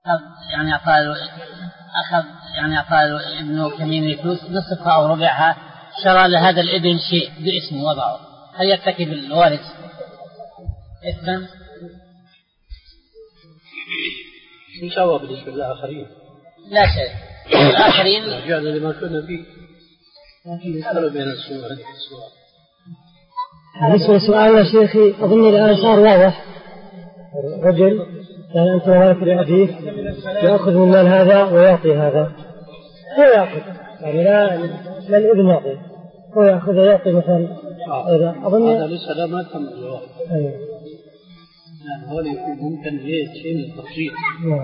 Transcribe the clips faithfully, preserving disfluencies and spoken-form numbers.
يعني أعطاه أخذ يعني أعطاه ابنه كمين فلوس نصفها أو ربعها، شرى لهذا الابن شيء باسمه وضعه، هل يرتكب الوارث إثما؟ إن شاء الله بالنسبة للآخرين لا شيء الآخرين رجعنا لما كنا فيه هذا بين السؤال. بالنسبة لسؤال يا شيخي أظن الآن صار واضح. رجل يعني أنت وارث لأبيه يأخذ من مال هذا ويعطي هذا، هو يأخذ يعني لا لا الابن يعطي، هو يأخذ ويعطي مثلا. هذا أظن هذا لسه لا ما تم الجواب. أيوه يعني هو ممكن ليه شيء من التفصيل.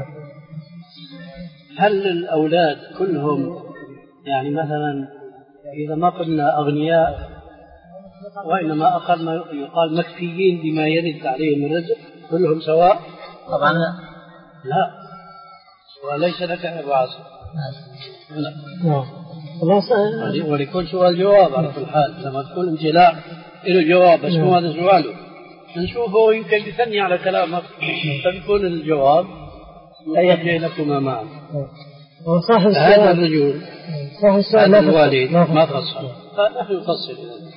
هل الأولاد كلهم يعني مثلا إذا ما قلنا أغنياء وإنما أقل ما يقال مكفيين بما يرد عليهم الرزق كلهم سواء؟ طبعا لا لا، وليس لك الرأس. لا ولكل سؤال جواب على كل حال. لما تكون امتلاء له جواب بس مو هذا سؤاله نشوفه يمكن يثني على كلامك فبيكون الجواب لا يجي لكما معا. هذا الرجل هذا الوالد ما فصل، فنحن نفصل.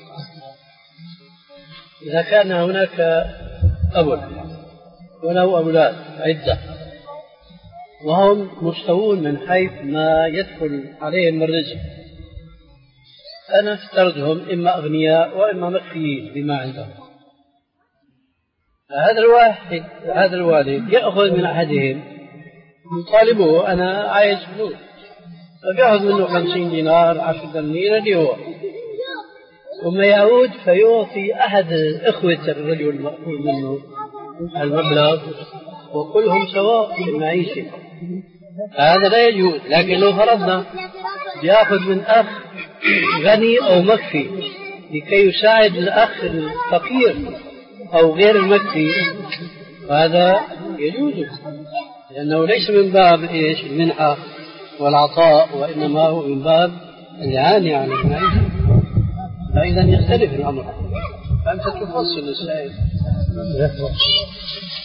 إذا كان هناك أب وله أولاد عدة وهم مستوون من حيث ما يدخل عليهم الرزق، أنا افترضهم إما أغنياء وإما مكفيين بما عندهم، فهذا الواحد هذا الوالد يأخذ من أحدهم يطالبه أنا عايز فلوس، فبيأخذ منه خمسين دينار عشرة دنانير اللي هو، ثم يعود فيعطي أحد إخوة الرجل المأخوذ منه المبلغ وكلهم سواء في المعيشة. هذا لا يجوز. لكن لو فرضنا يأخذ من أخ غني أو مكفي لكي يساعد الأخ الفقير أو غير المكفي، هذا يجوز، لأنه ليس من باب إيش المنحة والعطاء، وإنما هو من باب الإعانة على المعيشة. فإذا يختلف الأمر، فأنت تفصل السائل.